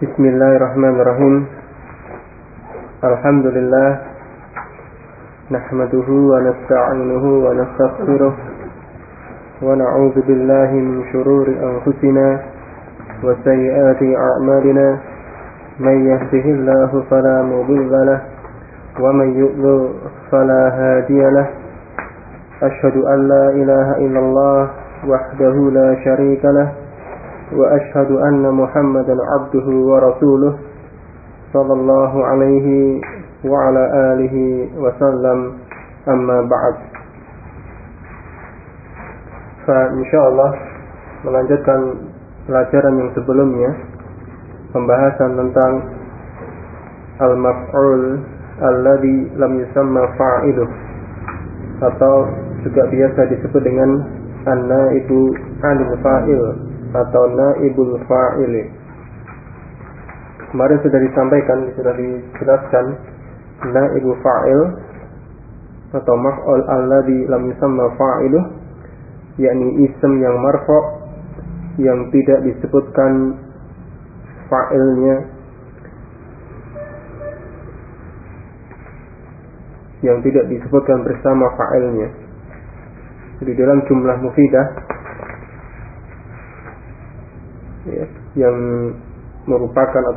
Bismillahirrahmanirrahim. Alhamdulillah. Nahmaduhu wa nasta'inuhu wa nastaghfiruh. Wa na'udzu billahi min shururi anfusina wa sayyiati a'malina. Man yahdihillahu fala mudilla lahu wa man yudlil fala hadiya lahu. Asyhadu an la ilaha illallah wahdahu la syarika lahu. وأشهد أن محمدا عبده ورسوله صلى الله عليه وعلى آله وسلم أما بعد. Insyaallah melanjutkan pelajaran yang sebelumnya, pembahasan tentang al-maf'ul alladhi lam yusamma fa'iluh, atau juga biasa disebut dengan an-naibu 'anil fa'il atau naibul fa'ili. Kemarin sudah disampaikan, sudah dijelaskan naibu fa'il atau maf'ul alladhi lam yusamma fa'iluh, yakni ism yang marfu' yang tidak disebutkan fa'ilnya, yang tidak disebutkan bersama fa'ilnya. Jadi dalam jumlah mufidah yang merupakan atau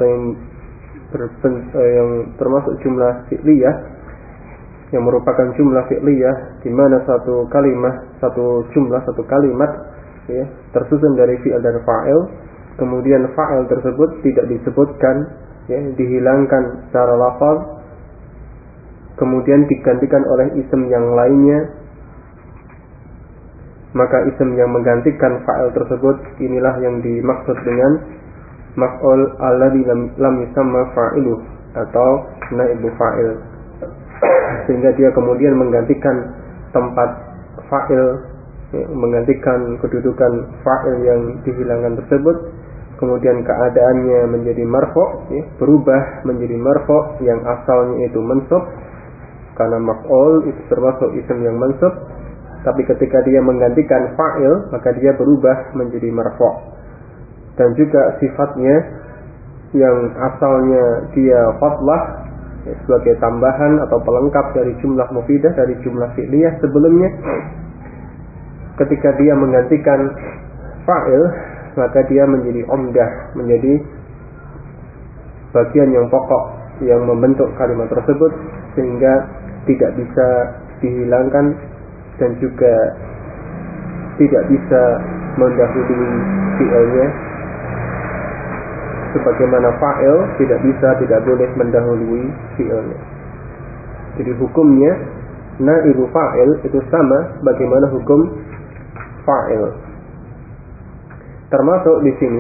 yang termasuk jumlah fi'liyah, yang merupakan jumlah fi'liyah di mana satu kalimat, satu jumlah, satu kalimat tersusun dari fi'il dan fa'il, kemudian fa'il tersebut tidak disebutkan, dihilangkan secara lafaz, kemudian digantikan oleh isim yang lainnya, maka isim yang menggantikan fa'il tersebut inilah yang dimaksud dengan maf'ul alladhi lam yusamma fa'iluh atau naibu fa'il, sehingga dia kemudian menggantikan tempat fa'il, menggantikan kedudukan fa'il yang dihilangkan tersebut, kemudian keadaannya menjadi marfu', berubah menjadi marfu' yang asalnya itu mansub, karena maf'ul itu termasuk isim yang mansub. Tapi ketika dia menggantikan fa'il, maka dia berubah menjadi marfu'. Dan juga sifatnya yang asalnya dia fadlah, sebagai tambahan atau pelengkap dari jumlah mufidah, dari jumlah fi'liyah sebelumnya, ketika dia menggantikan fa'il, maka dia menjadi umdah, menjadi bagian yang pokok yang membentuk kalimat tersebut, sehingga tidak bisa dihilangkan dan juga tidak bisa mendahului fi'ilnya, sebagaimana fa'il tidak boleh mendahului fi'ilnya. Jadi hukumnya naibu fa'il itu sama bagaimana hukum fa'il. Termasuk di sini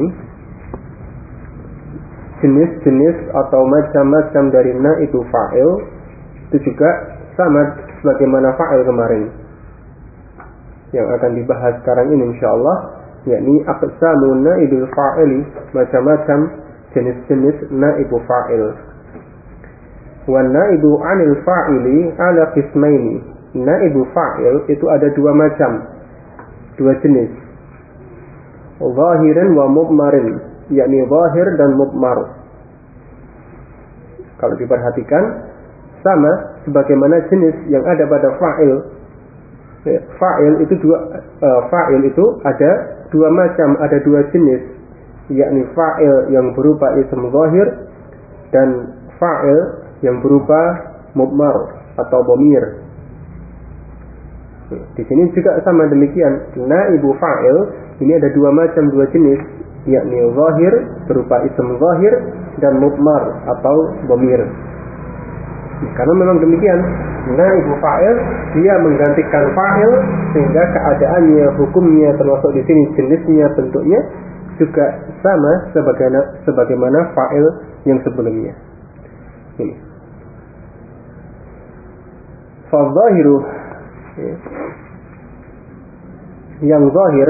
jenis-jenis atau macam-macam dari naibu fa'il itu juga sama sebagaimana fa'il kemarin yang akan dibahas sekarang ini insyaallah, yakni aqsamun naibul fa'ili, macam-macam jenis-jenis naibu fa'il. Wan naibu 'anil fa'ili ala qismaini. Naibu fa'il itu ada dua macam, dua jenis. Zahiran wa mudmarin, yakni zahir dan mudmar. Kalau diperhatikan sama sebagaimana jenis yang ada pada fa'il. Fa'il itu ada dua macam, ada dua jenis, yakni fa'il yang berupa ism zahir dan fa'il yang berupa mudmar atau dhamir. Di sini juga sama demikian. Naibu fa'il ini ada dua macam, dua jenis, yakni zahir berupa ism zahir dan mudmar atau dhamir. Karena memang demikian, naibu fa'il dia menggantikan fa'il, sehingga keadaannya, hukumnya, termasuk di sini jenisnya, bentuknya juga sama sebagaimana fa'il yang sebelumnya. Ini. Fadzahiru, yang zahir,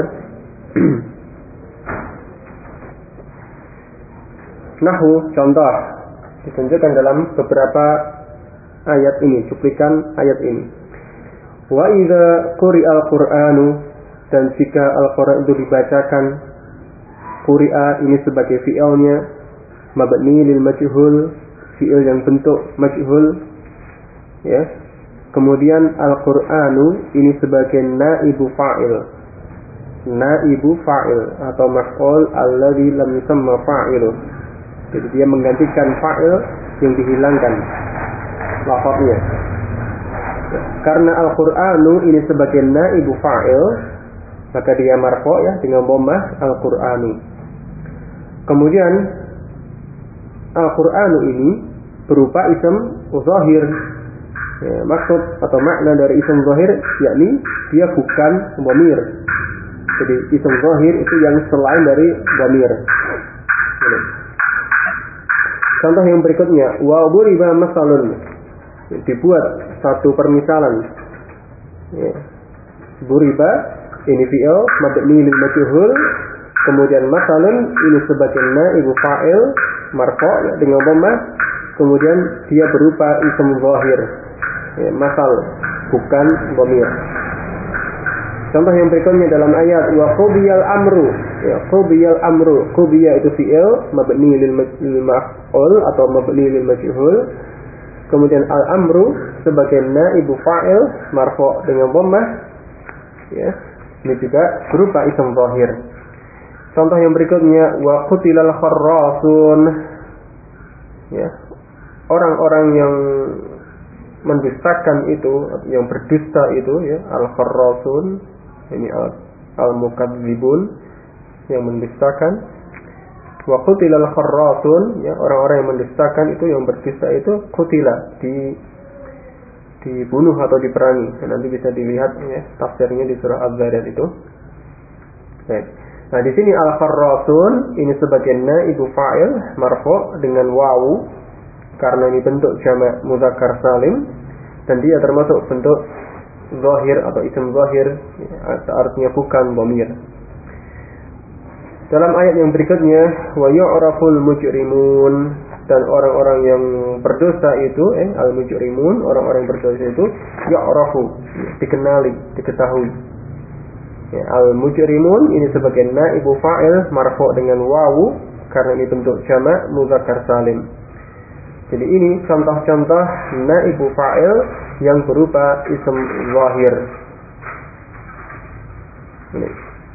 nahu, contoh ditunjukkan dalam beberapa ayat ini, cuplikan ayat ini. Wa idza quri'al Qur'anu, dan jika Al-Qur'an itu dibacakan, quri'a ini sebagai fi'ilnya, mabni lil majhul, fi'il yang bentuk majhul, ya. Kemudian al-Qur'anu ini sebagai naibu fa'il. Naibu fa'il atau maf'ul alladzi lam yusamma fa'iluh. Jadi dia menggantikan fa'il yang dihilangkan lafaznya. Karena al-Qur'anu ini sebagai naibu fa'il, maka dia marfu' ya dengan dhammah al-Qur'anu. Kemudian al-Qur'anu ini berupa ism zahir. Ya, maksud atau makna dari ism zahir yakni dia bukan dhamir. Jadi ism zahir itu yang selain dari dhamir. Contoh yang berikutnya, wa duriba masalun. Dibuat satu permisalan. Ya. Duriba ini fi'il mabni lil majhul, kemudian masalun ini sebagai naibu fa'il marfu' ya, dengan dhammah, kemudian dia berupa ism zahir. Ya, masal bukan dhamir. Contoh yang berikutnya dalam ayat wa qudiyal amru. Ya, qudiyal amru. Qudiya itu fi'il mabni lil maf'ul atau mabni lil majhul. Kemudian al-amru sebagai naibu fa'il marfu' dengan dhammah. Ya, ini juga berupa ism zahir. Contoh yang berikutnya wa qutilal kharrasun. Ya, orang-orang yang mendustakan itu, yang berdusta itu ya, al-kharrasun, ini al-mukadzibun yang mendustakan. Wa qutilal kharrasun, ya, orang-orang yang mendustakan itu, yang berdusta itu qutila, dibunuh atau diperangi. Nanti bisa dilihat ya tafsirnya di surah Az-Zariyat itu. Baik. Nah, di sini al-kharrasun ini sebagai naibu fa'il marfu' dengan wawu karena ini bentuk jamak mudzakkar salim dan dia termasuk bentuk zahir atau ism zahir, artinya bukan dhamir. Dalam ayat yang berikutnya, wa yu'raful mujrimun, dan orang-orang yang berdosa itu, al-mujrimun, orang-orang yang berdosa itu, yu'rafu, dikenali, diketahui. Ya, al-mujrimun ini sebagai naibu fa'il marfu' dengan wawu karena ini bentuk jamak mudzakkar salim. Jadi ini contoh-contoh naibu fa'il yang berupa ism zahir. Ini.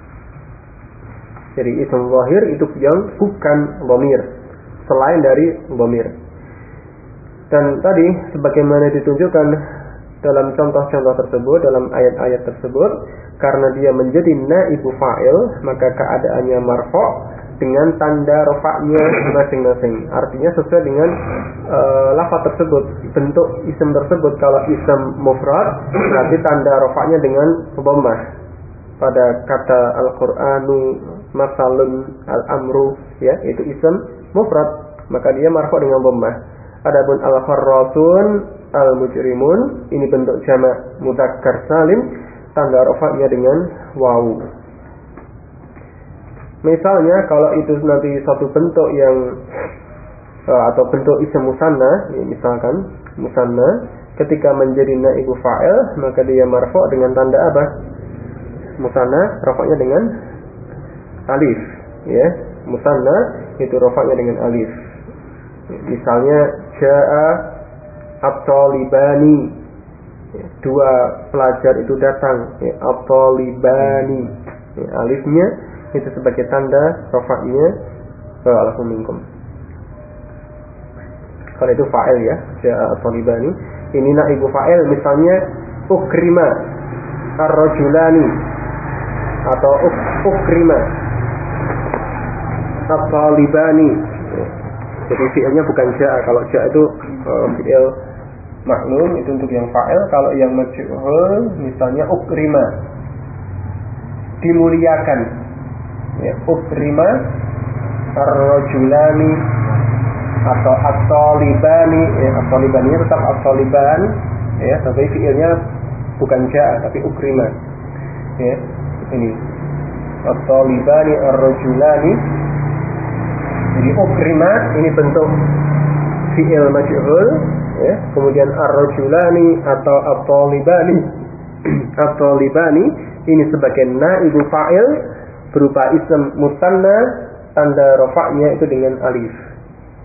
Jadi ism zahir itu yang bukan dhamir, selain dari dhamir. Dan tadi sebagaimana ditunjukkan dalam contoh-contoh tersebut, dalam ayat-ayat tersebut, karena dia menjadi naibu fa'il, maka keadaannya marfu' dengan tanda rafa'nya masing-masing. Artinya sesuai dengan lafaz tersebut, bentuk isim tersebut. Kalau isim mufrad, berarti tanda rafa'nya dengan dhammah. Pada kata Al-Qur'anu, masalun, al-amru, ya, itu isim mufrad, maka dia marfu' dengan dhammah. Adapun al-kharrasun, al-mujrimun, ini bentuk jamak mudzakkar salim, tanda rafa'nya dengan wawu. Misalnya kalau itu nanti satu bentuk yang atau bentuk isim musanna, ya, misalkan musanna, ketika menjadi naibu fa'il maka dia marfu' dengan tanda apa? Musanna rafa'nya dengan alif, ya. Musanna itu rafa'nya dengan alif. Misalnya jaa at-talibani, ya, dua pelajar itu datang, ya, at-talibani, ya, alifnya itu sebagai tanda rafa'nya alaikum minkum. Kalau itu fa'il ya, jaa at-talibani. Ini naibu fa'il, misalnya ukrima ar-rajulani atau ukrima at-talibani. Jadi fi'ilnya bukan jaa. Kalau jaa itu fi'il maklum, itu untuk yang fa'il. Kalau yang majhul misalnya ukrima, dimuliakan, ya, ukrima ar-rajulani atau at-talibani, ya, at-talibani tetap at-taliban, ya, tapi fi'ilnya bukan jaa tapi ukrima, ya. Ini at-talibani ar-rajulani. Jadi ukrima ini bentuk fi'il majhul, ya. Kemudian ar-rajulani atau at-talibani at-talibani ini sebagai naibu fa'il berupa ism musanna, tanda rafa'nya itu dengan alif.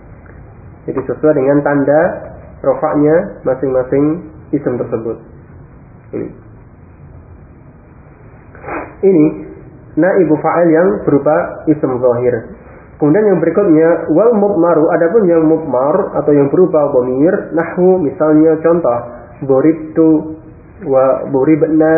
Jadi sesuai dengan tanda rofa'nya masing-masing isim tersebut. Ini naibu fa'il yang berupa isim zahir. Kemudian yang berikutnya wal mudmaru, adapun yang mudmar atau yang berupa dhamir, nahwu misalnya contoh buribtu wa buribna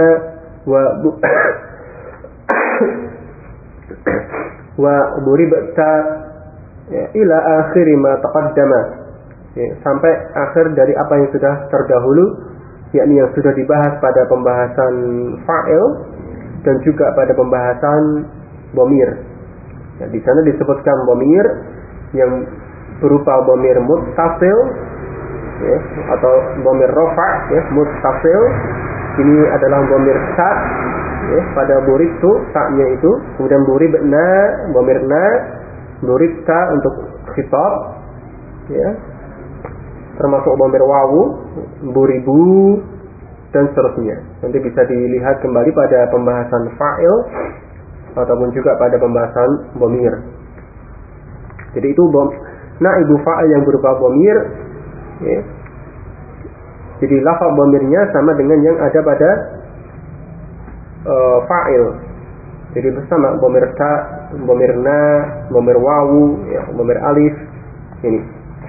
wa buribta ila akhiri ma taqaddama, sampai akhir dari apa yang sudah terdahulu, yakni yang sudah dibahas pada pembahasan fa'il dan juga pada pembahasan dhamir. Di sana disebutkan dhamir yang berupa dhamir muttasil, atau dhamir rafa', muttasil. Ini adalah dhamir ta, pada buribtu ta-nya itu, kemudian buribna, dhamirna, buribta untuk khitab, termasuk dhamir wawu, buribu dan seterusnya. Nanti bisa dilihat kembali pada pembahasan fa'il ataupun juga pada pembahasan dhamir. Jadi itu naibu fa'il yang berupa dhamir, Jadi lafaz dhamirnya sama dengan yang ada pada fa'il. Jadi bersama dhamir ta, dhamir na, dhamir wawu, dhamir alif ini.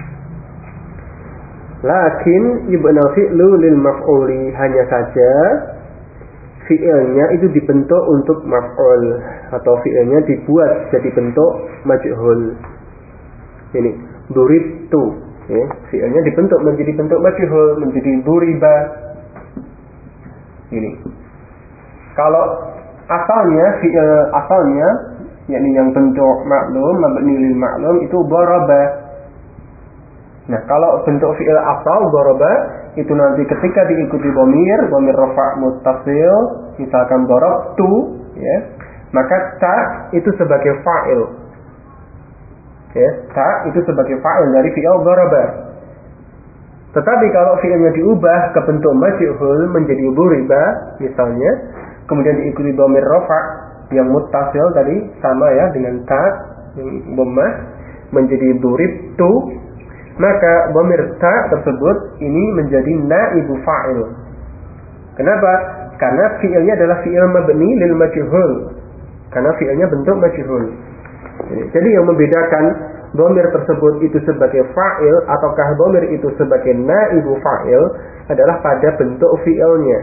Lakin yubnal fi'lu lil maf'uli, hanya saja fi'ilnya itu dibentuk untuk maf'ul atau fi'ilnya dibuat jadi bentuk majhul. Ini duribtu, fi'ilnya dibentuk menjadi bentuk majhul, menjadi duriba. Ini. Kalau asalnya fi'il asalnya yakni yang bentuk maklum, mabni lil maklum itu daraba. Nah, kalau bentuk fi'il asal daraba itu nanti ketika diikuti dhamir rafa' muttasil, misalkan darabtu, maka ta itu sebagai fa'il. Ta itu sebagai fa'il dari fi'il daraba. Tetapi kalau fi'ilnya diubah ke bentuk majhul menjadi duriba misalnya, kemudian diikuti dhamir rafa' yang muttasil tadi sama dengan ta yang dhammah menjadi duribtu, maka dhamir ta tersebut ini menjadi naibu fa'il. Kenapa? Karena fi'ilnya adalah fi'il mabni lil majhul. Karena fi'ilnya bentuk majhul. Jadi yang membedakan dhamir tersebut itu sebagai fa'il ataukah dhamir itu sebagai naibu fa'il adalah pada bentuk fi'ilnya.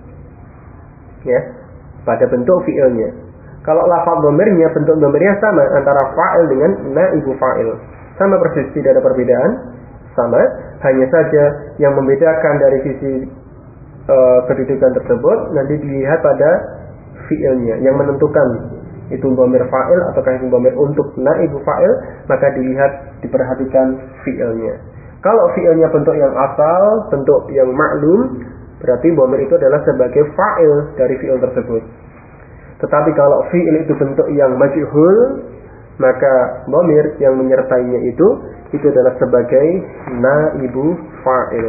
Pada bentuk fi'ilnya. Kalau lafaz dhamirnya, bentuk dhamirnya sama antara fa'il dengan naibu fa'il. Sama persis, tidak ada perbedaan, sama, hanya saja yang membedakan dari sisi kedudukan tersebut nanti dilihat pada fi'ilnya, yang menentukan itu dhamir fa'il ataukah itu dhamir untuk naibu fa'il, maka diperhatikan fi'ilnya. Kalau fi'ilnya bentuk yang asal, bentuk yang maklum, berarti dhamir itu adalah sebagai fa'il dari fi'il tersebut. Tetapi kalau fi'il itu bentuk yang majhul, maka dhamir yang menyertainya itu adalah sebagai naibu fa'il.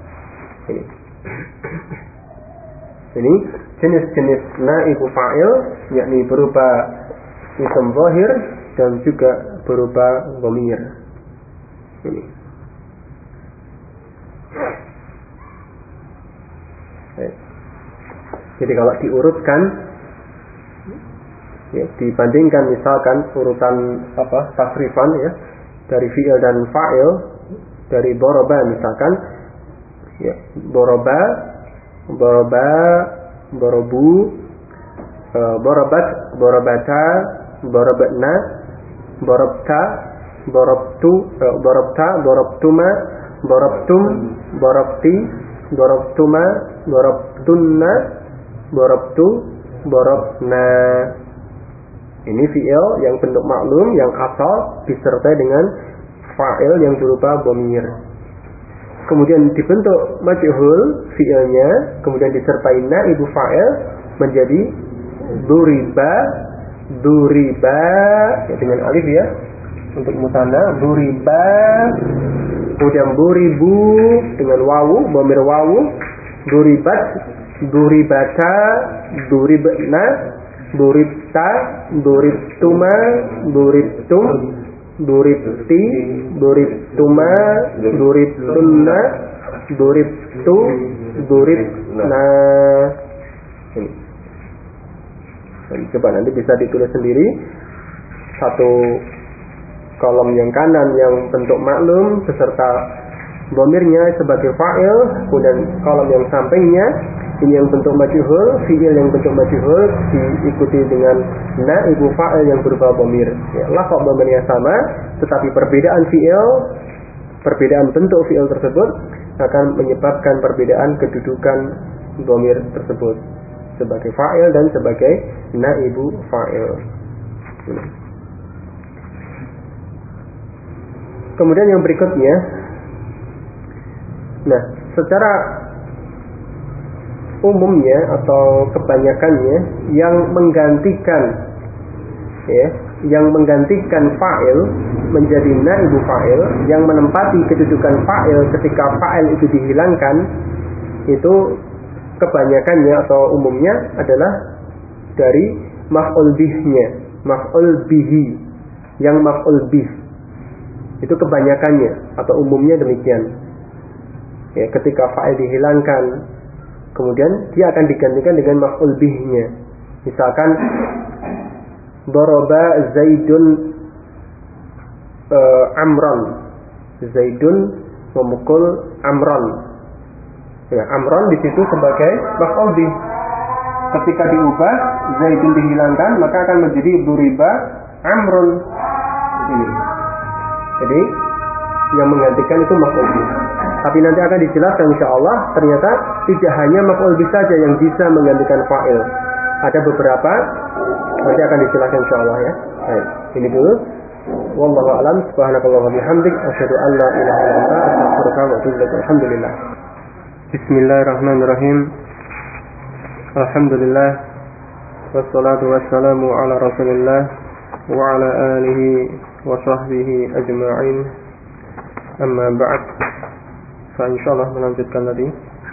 Ini jenis-jenis naibu fa'il, yakni berupa isim zahir dan juga berupa dhamir. Ini. Jadi kalau diurutkan, dibandingkan misalkan urutan tasrifan dari fi'il dan fa'il, dari daraba misalkan, daraba, darabu, darabat, darabata, darabatna, darabta, darabtu, darabta, darabtuma, darabtum, darabti, darabtuma, darabtunna, darabtu, darabna. Ini fi'il yang bentuk maklum, yang asal, disertai dengan fa'il yang berupa dhamir. Kemudian dibentuk majhul fi'ilnya, kemudian disertai naibu fa'il menjadi duriba, dengan alif untuk musanna, duriba. Kemudian buribu dengan wawu, dhamir wawu, duribat, duribata, duribna, duribta, duribtuma, duribtum, duribti, duribtuma, duribtunna, duribtu, duribna. Ini. Coba nanti bisa ditulis sendiri. Satu kolom yang kanan yang bentuk maklum beserta dhamirnya sebagai fa'il, kemudian kolom yang sampingnya ini yang bentuk majhul, fi'il yang bentuk majhul diikuti dengan naibu fa'il yang berupa dhamir. Ya, lafaz dhamirnya sama, tetapi perbedaan fi'il, perbedaan bentuk fi'il tersebut akan menyebabkan perbedaan kedudukan dhamir tersebut sebagai fa'il dan sebagai naibu fa'il. Kemudian yang berikutnya, nah, secara umumnya atau kebanyakannya yang menggantikan fa'il menjadi naibu fa'il, yang menempati kedudukan fa'il ketika fa'il itu dihilangkan, itu kebanyakannya atau umumnya adalah dari maf'ul bihnya, maf'ul bihi, yang maf'ul bih. Itu kebanyakannya atau umumnya demikian. Ya, ketika fa'il dihilangkan, kemudian dia akan digantikan dengan maf'ul bihnya. Misalkan daraba Zaidun Amran. Zaidun memukul Amran. Ya, Amran di situ sebagai maf'ul bih. Ketika diubah Zaidun dihilangkan, maka akan menjadi duriba Amrun. Ini. Jadi yang menggantikan itu maf'ul bih. Tapi nanti akan dijelaskan insyaallah, ternyata tidak hanya maf'ul bih saja yang bisa menggantikan fa'il. Ada beberapa, nanti akan dijelaskan insyaallah ya. Baik, ini dulu. Wallahu a'lam. Subhanakallahumma wa bihamdik, asyhadu an la ilaha illa anta, astaghfiruka wa atubu ilaik. Alhamdulillah. Bismillahirrahmanirrahim. Alhamdulillah. Wassalatu wassalamu ala Rasulillah wa ala alihi wa sahbihi ajma'in. Amma ba'd. Insyaallah melanjutkan tadi.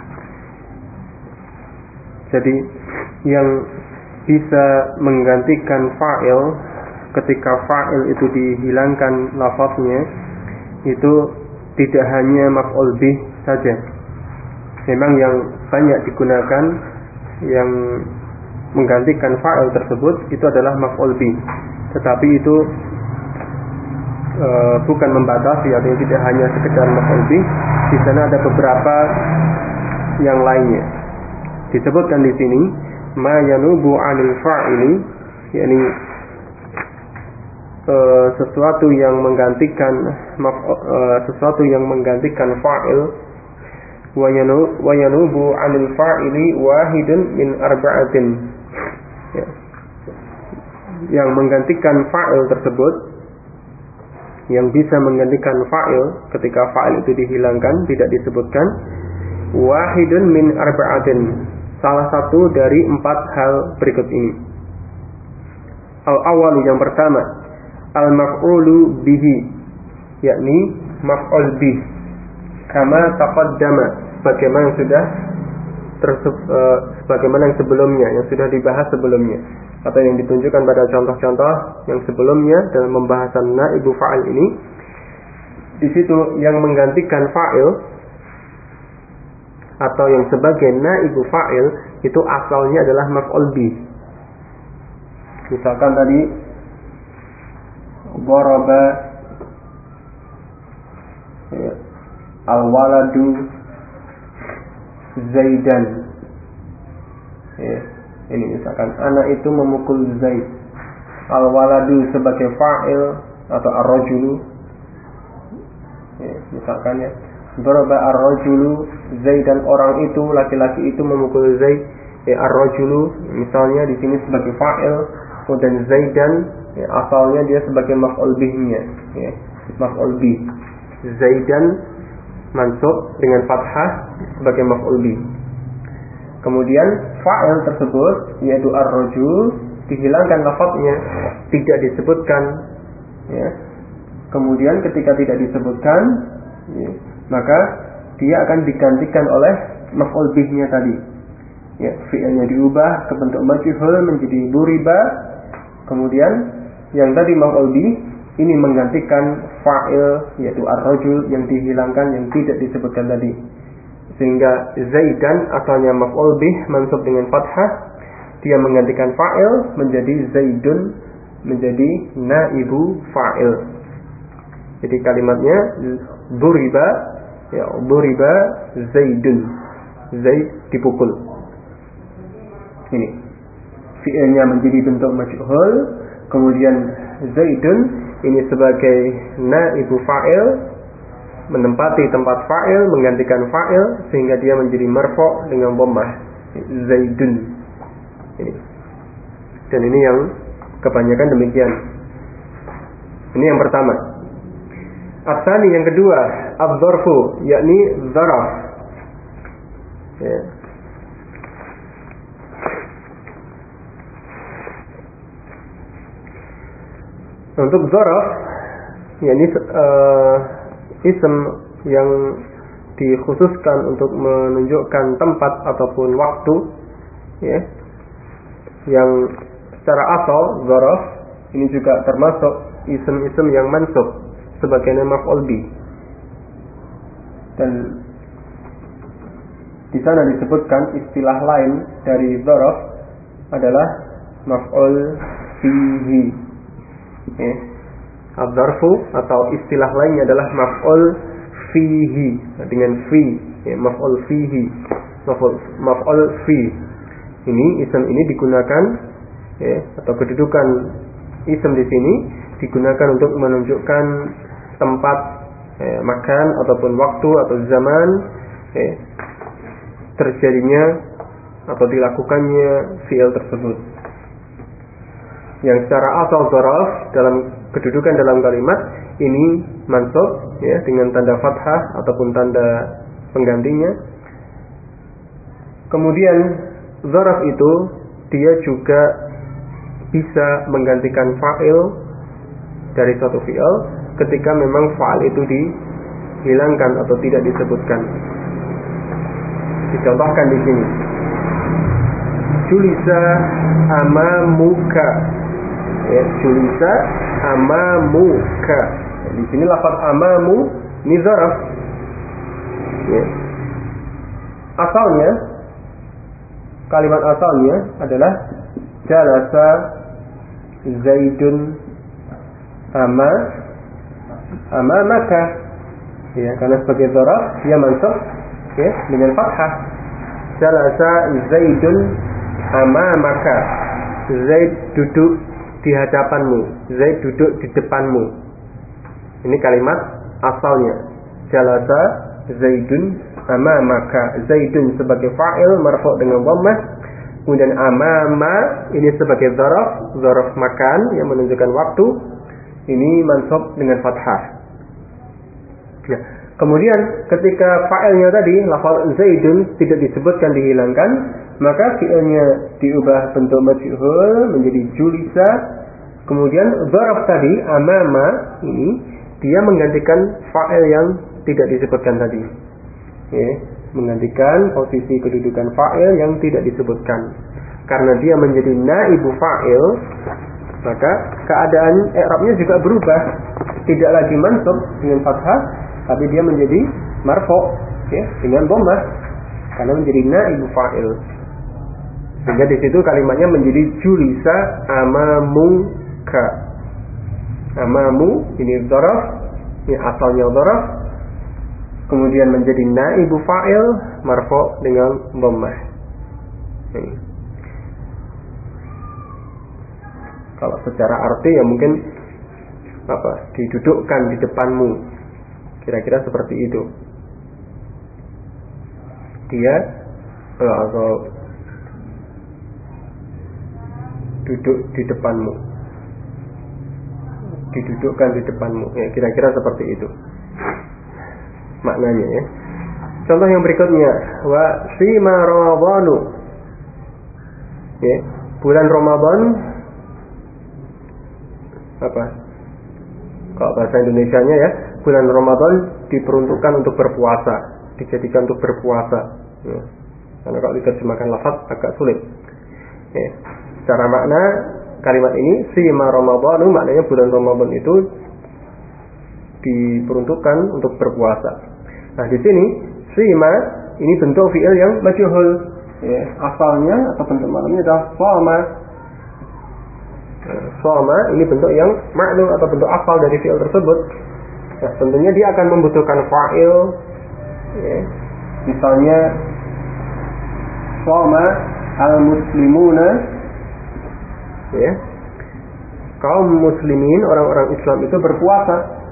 Jadi yang bisa menggantikan fa'il ketika fa'il itu dihilangkan lafaznya itu tidak hanya maf'ul bih saja. Memang yang banyak digunakan yang menggantikan fa'il tersebut itu adalah maf'ul bih. Tetapi itu bukan membatasi, artinya tidak hanya sekedar maf'ul bih. Di sana ada beberapa yang lainnya. Disebutkan di sini ma yanubu 'anil fa'ili, yakni sesuatu yang menggantikan fa'il, wa yanubu 'anil fa'ili wahidun min arba'atin. Ya. Yang menggantikan fa'il tersebut, yang bisa menggantikan fa'il ketika fa'il itu dihilangkan, tidak disebutkan, wahidun min arba'atin, salah satu dari 4 hal berikut ini. Al-awalu, yang pertama, al-maf'ulu bihi, yakni maf'ul bih, kama taqaddama, sebagaimana yang sebelumnya, yang sudah dibahas sebelumnya, atau yang ditunjukkan pada contoh-contoh yang sebelumnya dalam pembahasan naibu fa'il ini. Di situ yang menggantikan fa'il atau yang sebagai naibu fa'il itu asalnya adalah maf'ul bih. Misalkan tadi daraba al-waladu Zaidan. Ya, ini misalkan anak itu memukul Zaid. Al-waladu sebagai fa'il atau ar-rajulu. Ya, misalkan ya, daraba ar-rajulu Zaidan, orang itu, laki-laki itu memukul Zaid. Ya, ar-rajulu misalnya di sini sebagai fa'il, kemudian Zaidan ya, asalnya dia sebagai maf'ul bihnya. Ya, maf'ul bih. Zaidan mansub dengan fathah sebagai maf'ul bih. Kemudian fa'il tersebut yaitu ar-rajul dihilangkan lafaznya, tidak disebutkan ya. Kemudian ketika tidak disebutkan ya, maka dia akan digantikan oleh maf'ul bihnya tadi. Ya, fi'ilnya diubah ke bentuk majhul menjadi duriba. Kemudian yang tadi maf'ul bih ini menggantikan fa'il yaitu ar-rajul yang dihilangkan yang tidak disebutkan tadi. Sehingga Zaidan asalnya maf'ul bih mansub dengan fathah, dia menggantikan fa'il menjadi Zaidun, menjadi naibu fa'il. Jadi kalimatnya duriba, ya duriba Zaidun, Zaid dipukul. Ini fi'ilnya menjadi bentuk majhul, kemudian Zaidun ini sebagai naibu fa'il, menempati tempat fa'il, menggantikan fa'il, sehingga dia menjadi marfu' dengan dhammah, Zaidun. Ini. Dan ini yang kebanyakan demikian. Ini yang pertama. Asani yang kedua, ad-dzarfu, yakni dzaraf. Ya. Untuk dzaraf, yakni ism yang dikhususkan untuk menunjukkan tempat ataupun waktu, ya, yang secara asal dzaraf ini juga termasuk ism-ism yang mansub sebagai maf'ul bih. Dan di sana disebutkan istilah lain dari dzaraf adalah maf'ul fihi. Ya. Ad-dzarfu atau istilah lainnya adalah maf'ul fihi dengan fi, ya, maf'ul fihi, maf'ul fi. Ini ism ini digunakan, ya, atau kedudukan ism di sini digunakan untuk menunjukkan tempat, makan ataupun waktu atau zaman, terjadinya atau dilakukannya fi'il tersebut. Yang secara asal dzaraf dalam kedudukan dalam kalimat ini mansub, ya, dengan tanda fathah ataupun tanda penggantinya. Kemudian dzaraf itu dia juga bisa menggantikan fa'il dari suatu fi'il ketika memang fa'il itu dihilangkan atau tidak disebutkan. Dicontohkan di sini. Julisa amamuka. Ya, julisa amamuka. Di sini lafaz amamu ini dzaraf. Ya. Asalnya, kalimat asalnya adalah jalasa Zaidun amamaka. Ya, karena sebagai dzaraf dia mansub, ya, dengan fathah. Jalasa Zaidun amamaka. Zaid duduk di hadapanmu, Zaid duduk di depanmu. Ini kalimat asalnya. Jalasa Zaidun amamaka. Zaidun sebagai fa'il marfu' dengan dhammah. Kemudian amama ini sebagai dzaraf makan yang menunjukkan waktu. Ini mansub dengan fathah. Nah, kemudian ketika fa'ilnya tadi lafaz Zaidun tidak disebutkan, dihilangkan, maka fi'ilnya diubah bentuk majhul menjadi julisa. Kemudian dzaraf tadi amama ini dia menggantikan fa'il yang tidak disebutkan tadi, ya, menggantikan posisi kedudukan fa'il yang tidak disebutkan. Karena dia menjadi naibu fa'il, maka keadaan i'rabnya juga berubah, tidak lagi mansub dengan fathah, tapi dia menjadi marfu', ya, dengan dhammah karena menjadi naibu fa'il. Sehingga di situ kalimatnya menjadi julisa amamuka. Amamu ini dzaraf, ini asalnya dzaraf, kemudian menjadi naibu fa'il marfu' dengan dhammah. Kalau secara arti ya mungkin didudukkan di depanmu, kira-kira seperti itu. Dia atau duduk di depanmu, didudukkan di depanmu, ya, kira-kira seperti itu maknanya, ya. Contoh yang berikutnya, wa sima ramadhanu, ya, bulan Ramadan kalau bahasa Indonesianya, ya, bulan Ramadan diperuntukkan untuk berpuasa, dijadikan untuk berpuasa, ya. Karena kalau diterjemahkan lafaz agak sulit, ya. Secara makna kalimat ini sima Ramadhanu maknanya bulan Ramadan itu diperuntukkan untuk berpuasa. Nah, di sini sima ini bentuk fi'il yang majhul. Ya, asalnya atau bentuk malamnya adalah shoma. Shoma ini bentuk yang ma'lum atau bentuk asal dari fi'il tersebut. Nah, tentunya dia akan membutuhkan fa'il. Ya. Misalnya shoma al-muslimuna, ya, kaum muslimin, orang-orang Islam itu berpuasa.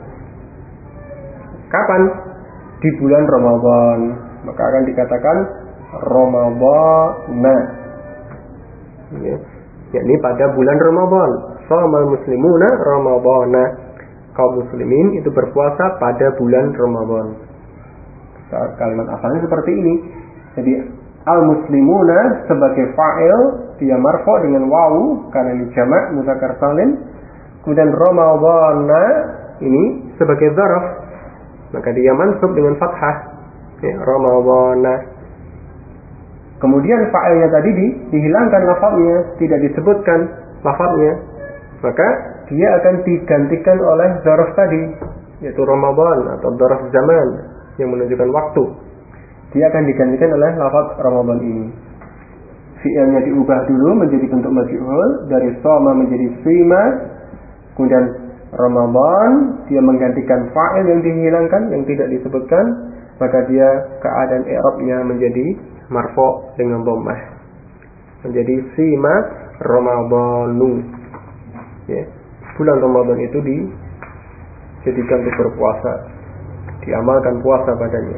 Kapan? Di bulan Ramadan. Maka akan dikatakan Ramadana, ya, yakni pada bulan Ramadan. Shamal muslimuna Ramadana, kaum muslimin itu berpuasa pada bulan Ramadan. Kalimat asalnya seperti ini. Jadi al-muslimuna sebagai fa'il dia marfu' dengan wawu karena ini jamak mudzakkar salim. Kemudian Ramadana ini sebagai dzaraf, maka dia mansub dengan fathah, ya, Ramadana. Kemudian fa'ilnya tadi dihilangkan lafaznya, tidak disebutkan lafaznya, maka dia akan digantikan oleh dzaraf tadi, yaitu Ramadan atau dzaraf zaman yang menunjukkan waktu. Dia akan digantikan oleh lafaz Ramadan ini. Fi'ilnya diubah dulu menjadi bentuk majhul, dari shoma menjadi shima. Kemudian Ramadan dia menggantikan fa'il yang dihilangkan, yang tidak disebutkan, maka dia keadaan i'rabnya menjadi marfu' dengan dhammah, menjadi shima Ramadanu. Ya, bulan Ramadan itu dijadikan untuk berpuasa, diamalkan puasa padanya.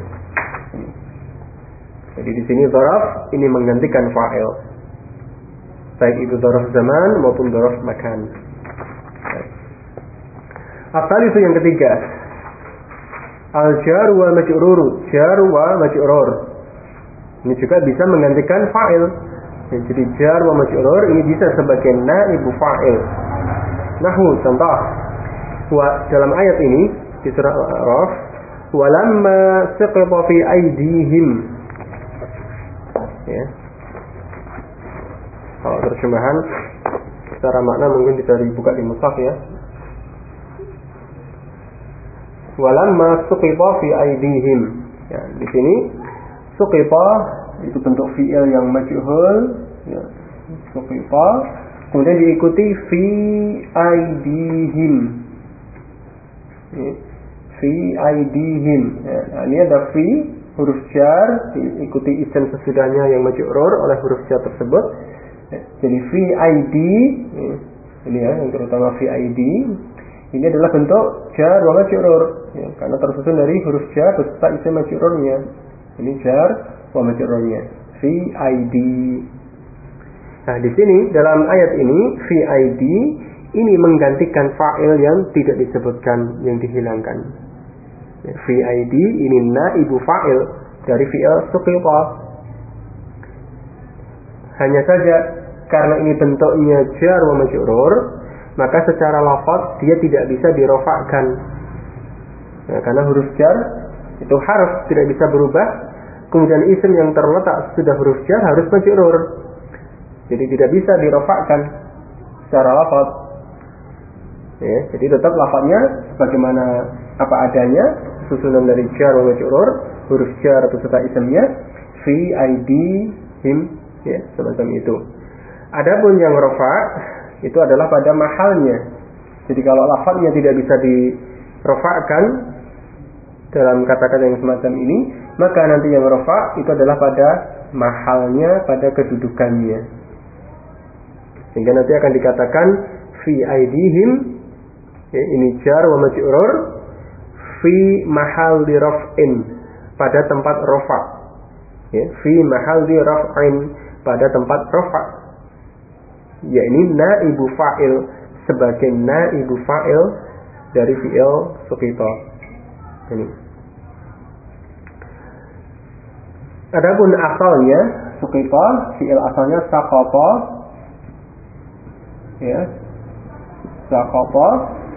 Jadi di sini dzaraf ini menggantikan fa'il, baik itu dzaraf zaman maupun dzaraf makan. Asal itu yang ketiga, al-jar wa majrur. Jar wa majrur ini juga bisa menggantikan fa'il. Jadi jar wa majrur ini bisa sebagai naibu fa'il. Nahwu contoh, dalam ayat ini di surah Al-A'raf, walamma saqata fi aydihim. Ya. Kalau terjemahan secara makna mungkin bisa dibuka di mushaf, ya. Walamma suqita fi aydihim. Ya, di sini suqita itu bentuk fi'il yang majhul, ya. Suqita kemudian diikuti fi aydihim. Ya. Fi aydihim. Ya, nah, ini ada fi huruf jar diikuti isim sesudahnya yang majrur oleh huruf jar tersebut. Jadi fi id, ini ya yang terutama fi id, ini adalah bentuk jar wa majrur, ya, karena tersusun dari huruf jar beserta isim majrurnya. Ini jar wa majrurnya fi id. Nah, di sini dalam ayat ini fi id ini menggantikan fa'il yang tidak disebutkan, yang dihilangkan. Fi id ini naibu fa'il dari fi'il suqita. Hanya saja karena ini bentuknya jar wa majrur, maka secara lafaz dia tidak bisa dirofakkan. Nah, karena huruf jar itu harf tidak bisa berubah. Kemudian isim yang terletak sudah huruf jar harus majrur. Jadi tidak bisa dirofakkan secara lafaz. Ya, jadi tetap lafaznya sebagaimana apa adanya, susunan dari jar wa majrur, huruf jar beserta isimnya, fi aidihim, ya, semacam itu. Adapun yang rafa itu adalah pada mahalnya. Jadi kalau lafaznya tidak bisa dirafa'kan dalam kata-kata yang semacam ini, maka nanti yang rafa itu adalah pada mahalnya, pada kedudukannya. Sehingga nanti akan dikatakan fi aidihim, ya, ini jar wa majrur fi mahalli raf'in, pada tempat rafa, ya, fi mahalli raf'in, pada tempat rafa, yakni naibu fa'il, sebagai naibu fa'il dari fi'il suqita. Ini. Adapun asalnya suqita, fi'il asalnya saqata, ya, saqata.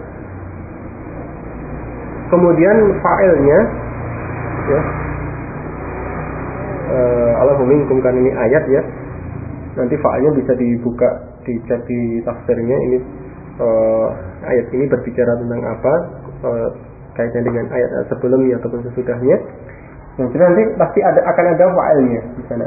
Kemudian fa'ilnya, ya, Allahu minkum, kan ini ayat, ya. Nanti fa'ilnya bisa dibuka, dicek di tafsirnya. Ini ayat ini berbicara tentang apa? kaitannya dengan ayat sebelumnya ataupun sesudahnya. Jadi nanti pasti akan ada fa'ilnya di sana.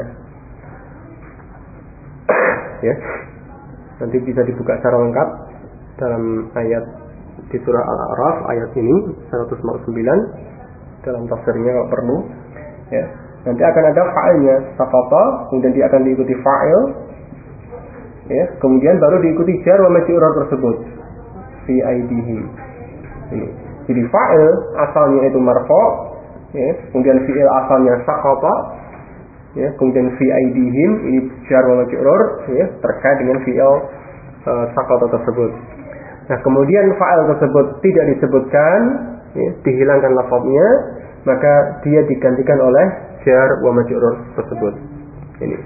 Ya. Nanti bisa dibuka secara lengkap dalam ayat di surah Al-A'raf ayat ini 149 dalam tafsirnya kalau perlu. Ya. Nanti akan ada fa'ilnya saqata, kemudian dia akan diikuti fa'il. Ya, kemudian baru diikuti jar wa majrur tersebut fi aidihim. Ini. Jadi fa'il asalnya itu marfu', ya, kemudian fi'il asalnya saqata, ya, kemudian fi aidihim ini jar wa majrur, ya, terkait dengan fi'il saqata tersebut. Nah, kemudian fa'il tersebut tidak disebutkan, ya, dihilangkan lafaznya, maka dia digantikan oleh jar wa majrur tersebut. Ini.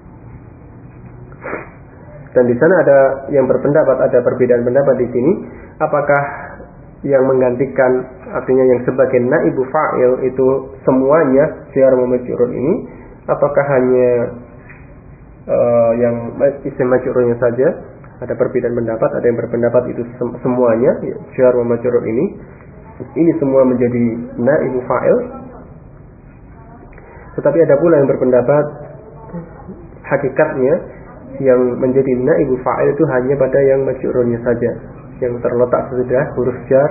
Dan di sana ada yang berpendapat, ada perbedaan pendapat di sini, apakah yang menggantikan, artinya yang sebagai naibu fa'il itu semuanya jar wa majrur ini, ataukah hanya yang isim majrurnya saja? Ada perbedaan pendapat, ada yang berpendapat itu semuanya ya, jar wa majrur ini semua menjadi naibu fa'il. Tetapi ada pula yang berpendapat hakikatnya yang menjadi naibu fa'il itu hanya pada yang majrurnya saja, yang terletak sesudah huruf jar,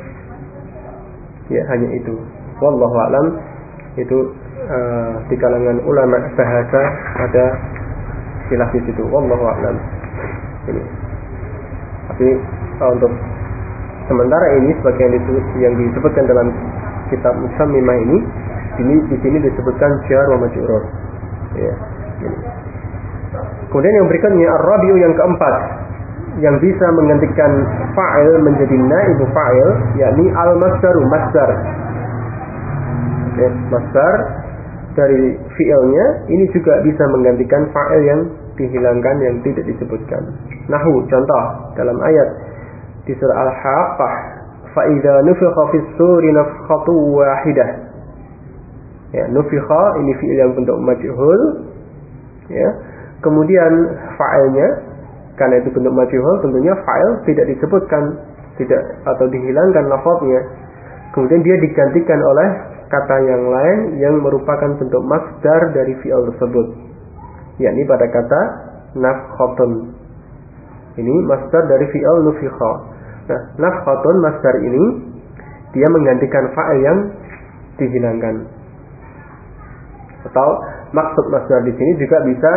ya, hanya itu. Wallahu a'lam. Itu di kalangan ulama bahasa ada khilaf di situ. Wallahu a'lam. Ini. Tapi untuk sementara ini sebagai yang disebutkan dalam kitab Musammimah ini di sini disebutkan jar wa majrur. Ya. Ini. Kemudian yang berikutnya ar-rabi'u yang keempat yang bisa menggantikan fa'il menjadi naibu fa'il, yakni al-masdaru, masdar. Ya, masdar dari fi'ilnya ini juga bisa menggantikan fa'il yang dihilangkan, yang tidak disebutkan. Nahwu, contoh dalam ayat di surah Al-Haqqah, fa idza nufikha fis suri nafkhatu wahidah. Ya, nufikha ini fi'il yang bentuk majhul, ya. Kemudian fa'ilnya, karena itu bentuk majhul, tentunya fa'il tidak disebutkan, tidak atau dihilangkan lafaznya. Kemudian dia digantikan oleh kata yang lain yang merupakan bentuk masdar dari fi'il tersebut, yakni pada kata nafkhatun. Ini masdar dari fi'il nufikha. Nah, nafkhatun masdar ini dia menggantikan fa'il yang dihilangkan. Atau maksud masdar di sini juga bisa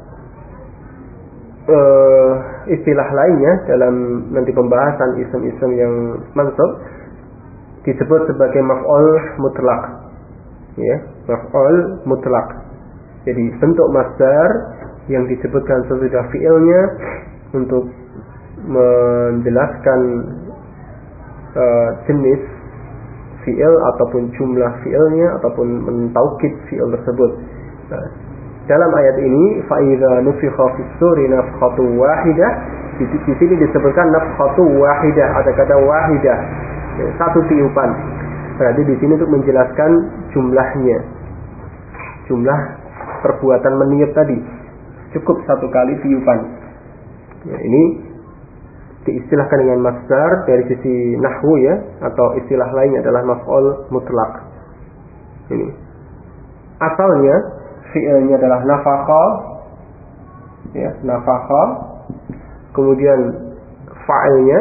istilah lainnya dalam nanti pembahasan isim-isim yang mansub disebut sebagai maf'ul mutlaq, ya, maf'ul mutlaq. Jadi bentuk masdar yang disebutkan sesudah fi'ilnya untuk menjelaskan jenis fi'il ataupun jumlah fi'ilnya ataupun mentaukid fi'il tersebut. Nah, dalam ayat ini fa idza nufikha fis suri nafkhatu wahidah, di sini disebutkan nafkhatu wahidah, ada kata wahidah, ya, satu tiupan. Berarti di sini untuk menjelaskan jumlahnya, jumlah perbuatan meniup tadi cukup satu kali tiupan. Ya, ini diistilahkan dengan masdar dari sisi nahwu, ya, atau istilah lainnya adalah maf'ul mutlaq. Ini asalnya fi'ilnya adalah nafakha, ya, nafakha. Kemudian fa'ilnya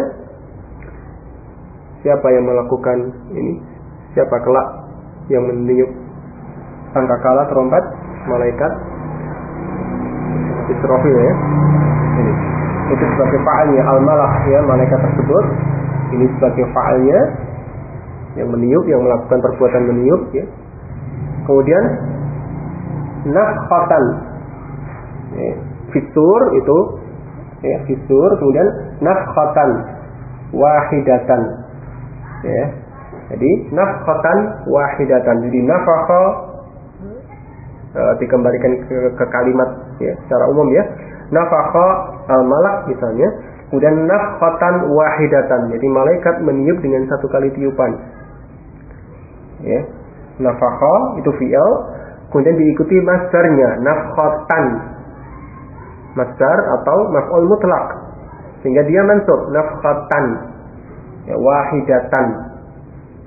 siapa yang melakukan ini? Siapa kelak yang meniup sangkakala trompet? Malaikat Israfil, ya. Ini itu sebagai fa'ilnya al-malak, ya, malaikat tersebut. Ini sebagai fa'ilnya yang meniup, yang melakukan perbuatan meniup, ya. Kemudian nafkhatan, ya, fisur itu, ya, fisur. Kemudian nafkhatan wahidatan, ya. Jadi nafkhatan wahidatan. Jadi nafakha dikembalikan ke kalimat, ya, secara umum, ya, nafakha al-malak misalnya. Kemudian nafkhatan wahidatan, jadi malaikat meniup dengan satu kali tiupan, ya. Nafakha itu fi'il, kemudian diikuti masdarnya nafkhatan, masdar atau maf'ul mutlaq, sehingga dia mansub nafkhatan, ya, wahidatan,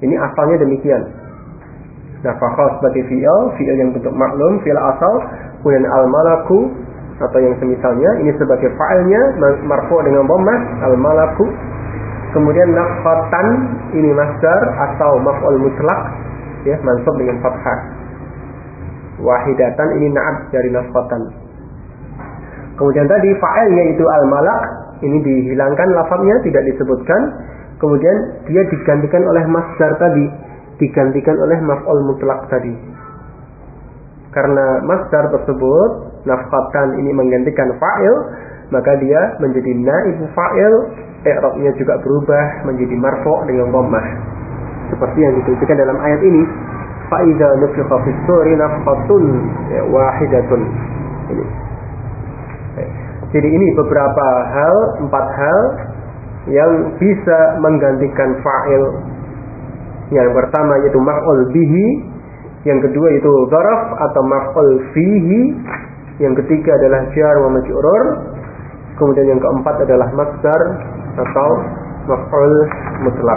Ini asalnya demikian. Nafakha sebagai fi'il yang bentuk maklum, fi'il asal. Kemudian al-malaku atau yang semisalnya, ini sebagai fa'ilnya, marfu' dengan dhammah, al-malaku. Kemudian nafkhatan, ini masdar atau maf'ul mutlaq, ya, mansub dengan fathah. Wahidatan, ini na'at dari nafkhatan. Kemudian tadi fa'ilnya itu al-malak, ini dihilangkan lafadznya, tidak disebutkan. Kemudian dia digantikan oleh masdar tadi, digantikan oleh maf'ul mutlaq tadi. Karena masdar tersebut, nafkhatan ini menggantikan fa'il, maka dia menjadi naibu fa'il, i'rabnya juga berubah menjadi marfu' dengan dhammah. Seperti yang dituliskan dalam ayat ini, fa idza nufikha fis suri nafkhatun wahidatun. Ini. Jadi ini beberapa hal, 4 hal yang bisa menggantikan fa'il. Yang pertama yaitu maf'ul bihi, yang kedua itu dzaraf atau maf'ul fihi, yang ketiga adalah jar wa majrur, kemudian yang keempat adalah masdar atau maf'ul mutlaq.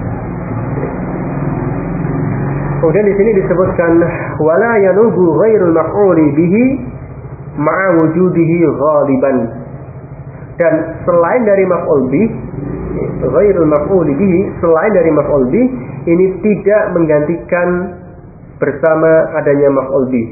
Kemudian di sini disebutkan wala yanubu ghairul maf'uli bihi ma'a wujudihi ghaliban. Dan selain dari maf'ul bih, ghairul maf'uli bihi, selain dari maf'ul bih, ini tidak menggantikan bersama adanya maf'ul bih.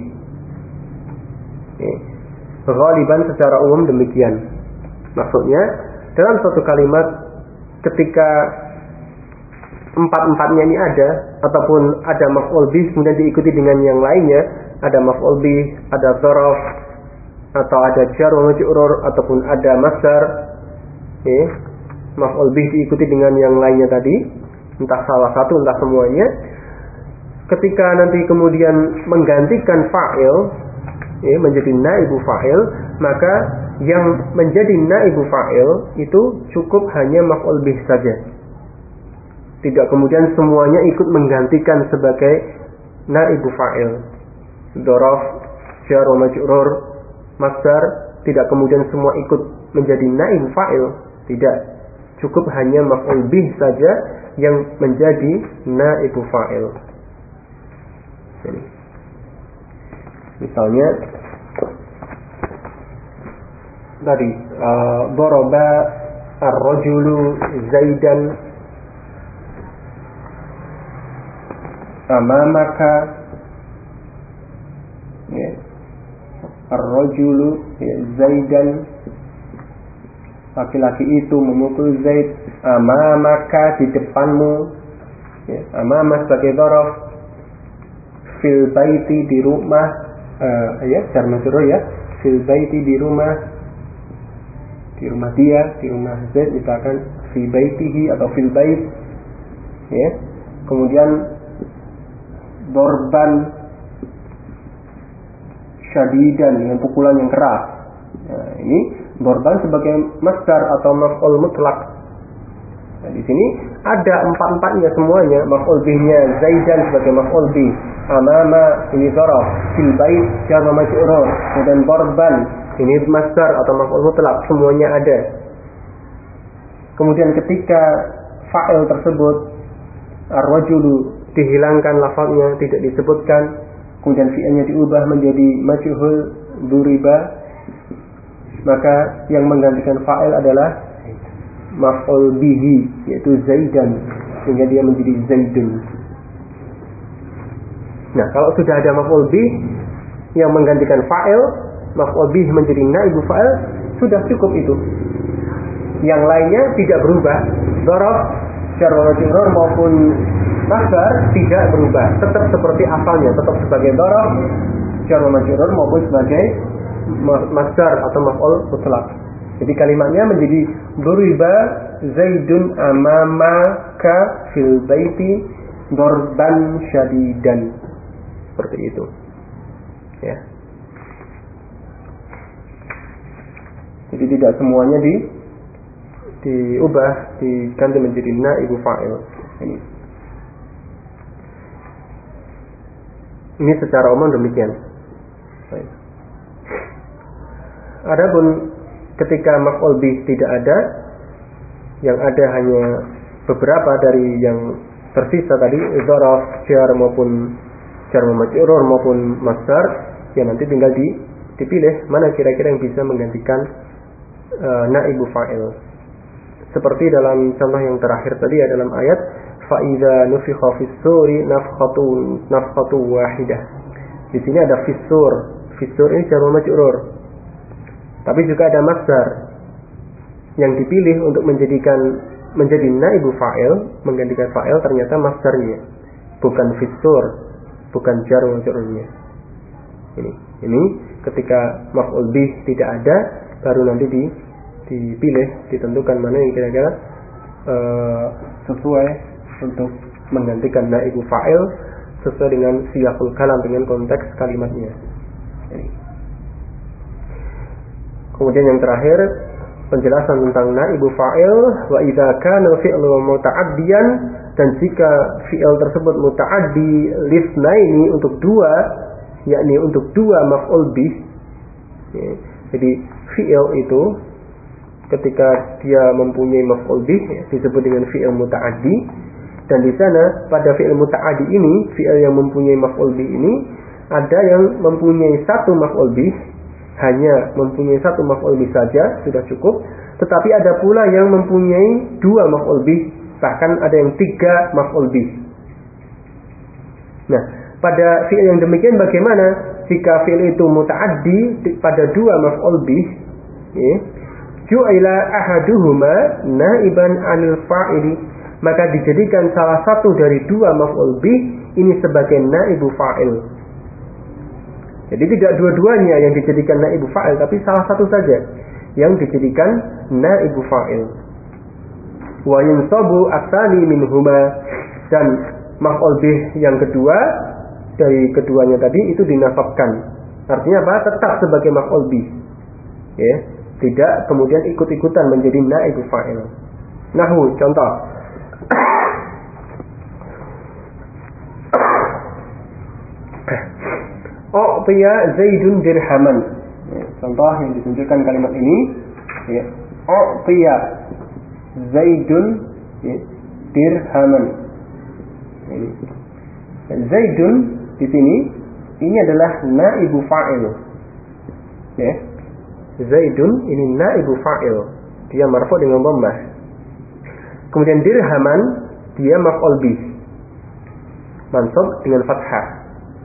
Ghaliban secara umum demikian. Maksudnya dalam suatu kalimat ketika empat-empatnya ini ada, ataupun ada maf'ul bih kemudian diikuti dengan yang lainnya, ada maf'ul bih, ada dzaraf, atau ada jar wa majrur, ataupun ada masdar, maf'ul bih diikuti dengan yang lainnya tadi, entah salah satu entah semuanya. Ketika nanti kemudian menggantikan fa'il, menjadi naibu fa'il, maka yang menjadi naibu fa'il itu cukup hanya maf'ul bih saja. Tidak kemudian semuanya ikut menggantikan sebagai naibu fa'il. Dzaraf, jar wa majrur, masdar, tidak kemudian semua ikut menjadi naibu fa'il. Tidak. Cukup hanya maf'ul bih saja yang menjadi naibu fa'il. Jadi, misalnya tadi daraba ar-rajulu zaidan amamaka, ya, ar-rajulu zaidan, laki-laki itu memukul Zaid, amamaka di depanmu, ya, amama sebagai dzaraf, fil baiti di rumah, ya, jar majrur ya, fil baiti di rumah dia, di rumah Zaid misalkan fi baitihi atau fil bait, ya. Kemudian dorban syadidan dengan pukulan yang keras. Nah, ini dorban sebagai masdar atau maf'ul mutlaq. Nah, di sini ada empat-empatnya semuanya, maf'ul bihnya zaidan sebagai maf'ul bih, amama ini dzaraf, fil bait jar wa majrur, dan dorban ini masdar atau maf'ul mutlaq, semuanya ada. Kemudian ketika fa'il tersebut ar-rajulu dihilangkan lafaznya, tidak disebutkan, kemudian fi'ilnya diubah menjadi majhul duriba, maka yang menggantikan fa'il adalah maf'ul bihi, yaitu zaidan, sehingga dia menjadi zaidun. Nah, kalau sudah ada maf'ul bih yang menggantikan fa'il, maf'ul bih menjadi naibu fa'il, sudah cukup itu. Yang lainnya tidak berubah. Dzaraf, jar wa majrur maupun masdar tidak berubah, tetap seperti asalnya, tetap sebagai dzaraf, jar wa majrur maupun sebagai masdar atau maf'ul mutlaq. Jadi kalimatnya menjadi duriba zaidun amamaka fil baiti dorban syadidan, seperti itu, ya. Jadi tidak semuanya diubah, diganti menjadi naibu fa'il. Ini secara umum demikian. Baik. Adapun ketika maf'ul bih tidak ada, yang ada hanya beberapa dari yang tersisa tadi dzaraf, jar maupun jar majrur maupun masdar, ya nanti tinggal dipilih mana kira-kira yang bisa menggantikan naibu fa'il. Seperti dalam contoh yang terakhir tadi ya, dalam ayat fa idza nufikha fis-suri nafkhatu wahidah. Di sini ada fis-sur. Fis-sur ini jar majrur. Tapi juga ada masdar yang dipilih untuk menjadi naibu fa'il, menggantikan fa'il, ternyata masdarnya bukan fis-sur, bukan jar majrurnya. Ini ketika maf'ul bih tidak ada, baru nanti dipilih, ditentukan mana yang kira-kira sesuai untuk menggantikan naibu fa'il sesuai dengan siyaqul kalam, dengan konteks kalimatnya. Kemudian yang terakhir, penjelasan tentang naibu fa'il. Wa idza kana fi'lu muta'addiyan, dan jika fi'il tersebut muta'addi lisnaini, untuk dua, yakni untuk dua maf'ul bih. Jadi fi'il itu ketika dia mempunyai maf'ul bih disebut dengan fi'il muta'addi, dan di sana pada fi'il muta'addi ini, fi'il yang mempunyai maf'ul bih ini, ada yang mempunyai satu maf'ul bih, hanya mempunyai satu maf'ul bih saja sudah cukup, tetapi ada pula yang mempunyai dua maf'ul bih, bahkan ada yang tiga maf'ul bih. Nah, pada fi'il yang demikian bagaimana jika fi'il itu muta'addi pada dua maf'ul bih? Ju'ila ahaduhuma naiban 'anil fa'ili, maka dijadikan salah satu dari dua maf'ul bih ini sebagai naibu fa'il. Jadi tidak dua-duanya yang dijadikan naibu fa'il, tapi salah satu saja yang dijadikan naibu fa'il. Wa yunsabu atsani minhuma, dan maf'ul bih yang kedua dari keduanya tadi itu dinasabkan. Artinya apa? Tetap sebagai maf'ul bih. Ya, tidak kemudian ikut-ikutan menjadi naibu fa'il. Nahwu, contoh. U'tiya Zaidun dirhaman. Contoh yang ditunjukkan kalimat ini, ya. U'tiya Zaidun dirhaman. Zaidun di sini ini adalah naibu fa'il. Ya. Zaidun ini naibu fa'il. Dia marfu' dengan dhammah. Kemudian dirhaman dia maf'ul bih, mansub dengan fathah.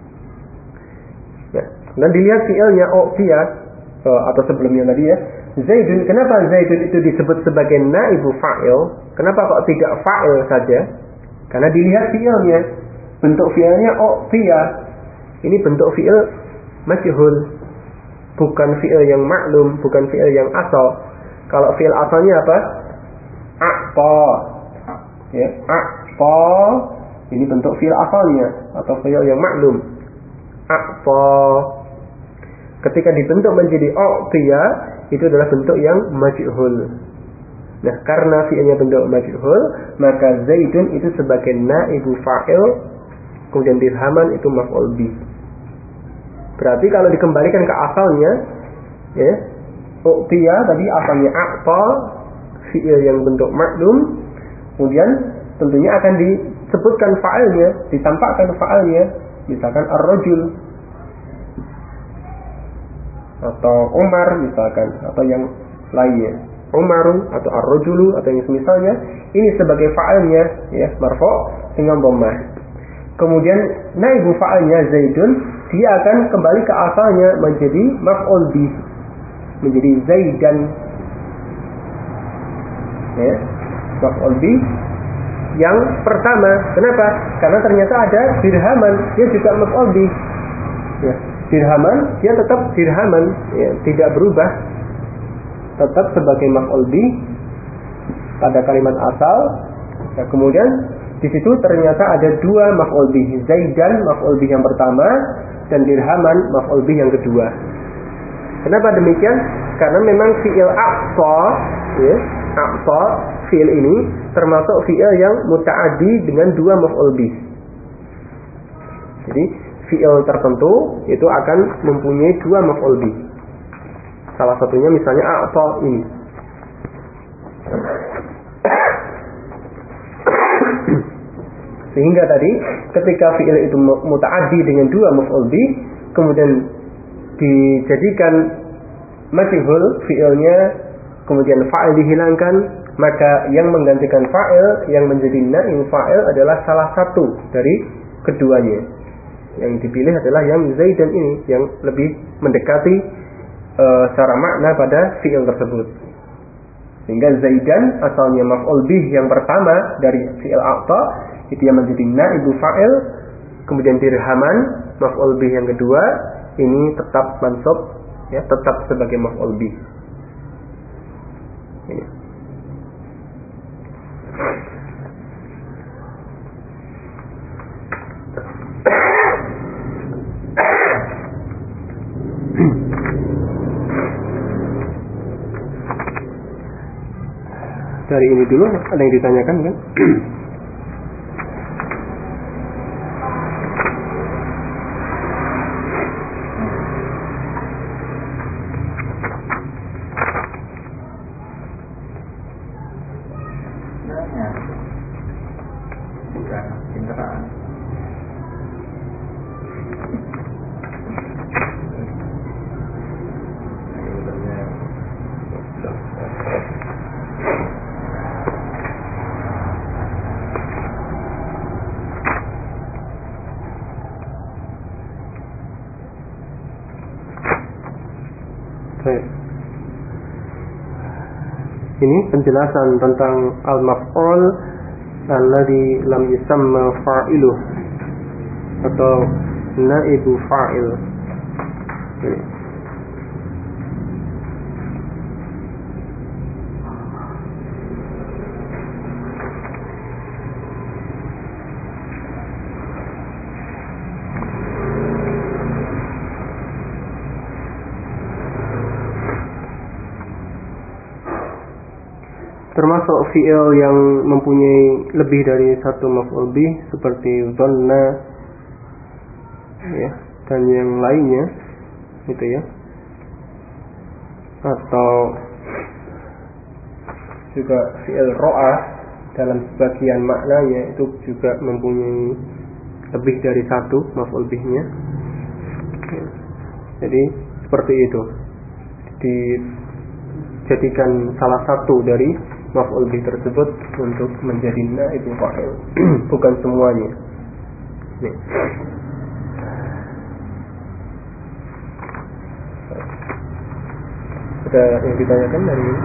Dan dilihat fi'ilnya u'tiya atau sebelumnya tadi ya, Zaidun. Kenapa Zaidun itu disebut sebagai naibu fa'il? Kenapa kok tidak fa'il saja? Karena dilihat fi'ilnya, bentuk fi'ilnya u'tiya. Ini bentuk fi'il majhul, bukan fi'il yang maklum, bukan fi'il yang asal. Kalau fi'il asalnya apa? A'ta. Ya, a'ta. Ini bentuk fi'il asalnya atau fi'il yang maklum. A'ta. Ketika dibentuk menjadi u'tiya, itu adalah bentuk yang majhul. Nah, karena fi'ilnya bentuk majhul, maka Zaidun itu sebagai naibu fa'il, kemudian dirhaman itu maf'ul bih. Berarti kalau dikembalikan ke asalnya, ya, u'tiya tadi asalnya a'ta, fi'il yang bentuk maklum, kemudian tentunya akan disebutkan fa'ilnya, ditampakkan fa'ilnya, misalkan ar-rajul atau Umar misalkan, atau yang lainnya, Umaru atau ar-rajulu atau yang semisalnya, ini sebagai fa'ilnya, ya, marfu' dengan dhammah. Kemudian naibu fa'ilnya Zaidun, dia akan kembali ke asalnya menjadi maf'ul bih, menjadi Zaidan. Ya, maf'ul bih yang pertama. Kenapa? Karena ternyata ada dirhaman, dia juga maf'ul bih. Ya, dirhaman, dia tetap dirhaman, ya, tidak berubah, tetap sebagai maf'ul bih pada kalimat asal. Nah, kemudian di situ ternyata ada dua maf'ul bih, Zaidan maf'ul bih yang pertama dan dirhaman maf'ul bih yang kedua. Kenapa demikian? Karena memang fi'il aqsa, ya, aqsa, fi'il ini termasuk fi'il yang muta'addi dengan dua maf'ul bih. Jadi fi'il tertentu itu akan mempunyai dua maf'ul bih. Salah satunya misalnya a'ta ini. Sehingga tadi ketika fi'il itu muta'addi dengan dua maf'ul bih, kemudian dijadikan majhul fi'ilnya, kemudian fa'il dihilangkan, maka yang menggantikan fa'il yang menjadi naib fa'il adalah salah satu dari keduanya. Yang dipilih adalah yang Zaidan ini, yang lebih mendekati secara makna pada fi'il tersebut. Sehingga Zaidan asalnya maf'ul bih yang pertama dari fi'il a'ta, itu yang menjadi naib fa'il. Kemudian dirhaman maf'ul bih yang kedua ini tetap mansub, ya, tetap sebagai maf'ul bih. Ini. Dari ini dulu ada yang ditanyakan kan? Ini penjelasan tentang al-maf'ul alladhi lam yusamma fa'iluh atau naibu fa'il. Ini. Termasuk fi'il yang mempunyai lebih dari satu maf'ul bih seperti dhanna, ya, dan yang lainnya, gitu ya. Atau juga fi'il ro'a dalam sebagian maknanya itu juga mempunyai lebih dari satu maf'ul bihnya. Jadi seperti itu, dijadikan salah satu dari maf'ul bih tersebut untuk menjadi naib fa'il, bukan semuanya. Nih. Ada yang ditanyakan dari ini?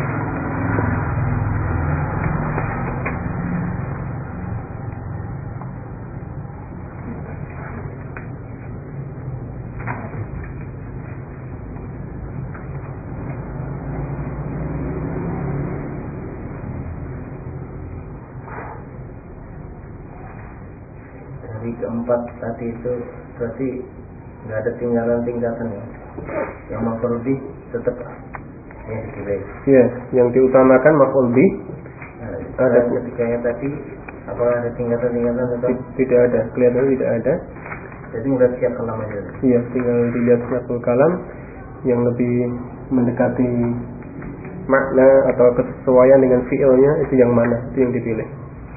Keempat tadi itu berarti nggak ada tingkatan ya, yang maf'ul bih tetap yang dipilih. Iya, yang diutamakan maf'ul bih. Ada ketika yang tadi apakah ada tingkatan atau tidak ada, kelihatannya tidak ada. Jadi udah siap kalam aja. Iya, tinggal dilihat siapul kalam yang lebih mendekati makna atau kesesuaian dengan fi'ilnya, itu yang mana, itu yang dipilih.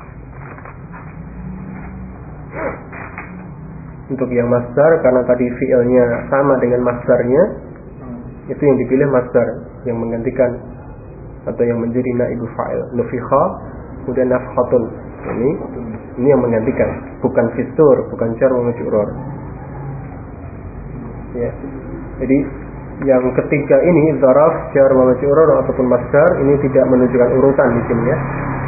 Untuk yang masdar, karena tadi fi'ilnya sama dengan masdarnya, itu yang dipilih masdar yang menggantikan atau yang menjadi naibu fa'il. Nufikha, kemudian nafkhatun. Ini yang menggantikan, bukan fistur, bukan jar wa majrur. Ya. Jadi yang ketiga ini dzaraf, jar wa majrur ataupun masdar, ini tidak menunjukkan urutan di sini ya.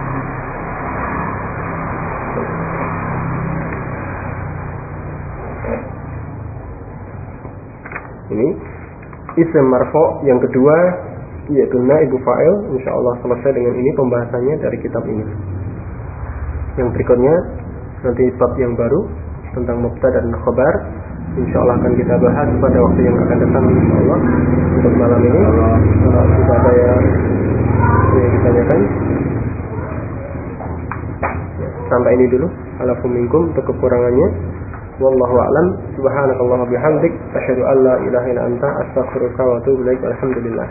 Ini isim marfu' yang kedua yaitu naibu fa'il. Insyaallah selesai dengan ini pembahasannya dari kitab ini. Yang berikutnya nanti bab yang baru tentang mubtada dan khabar, insyaallah akan kita bahas pada waktu yang akan datang insyaallah. Untuk malam ini tidak ada yang ditanyakan. Sampai ini dulu. Alafu minkum, untuk kekurangannya wallahu a'lam. Subhanakallahumma bihamdik asyhadu an la ilaha illa anta astaghfiruka wa atubu ilaik. Alhamdulillah.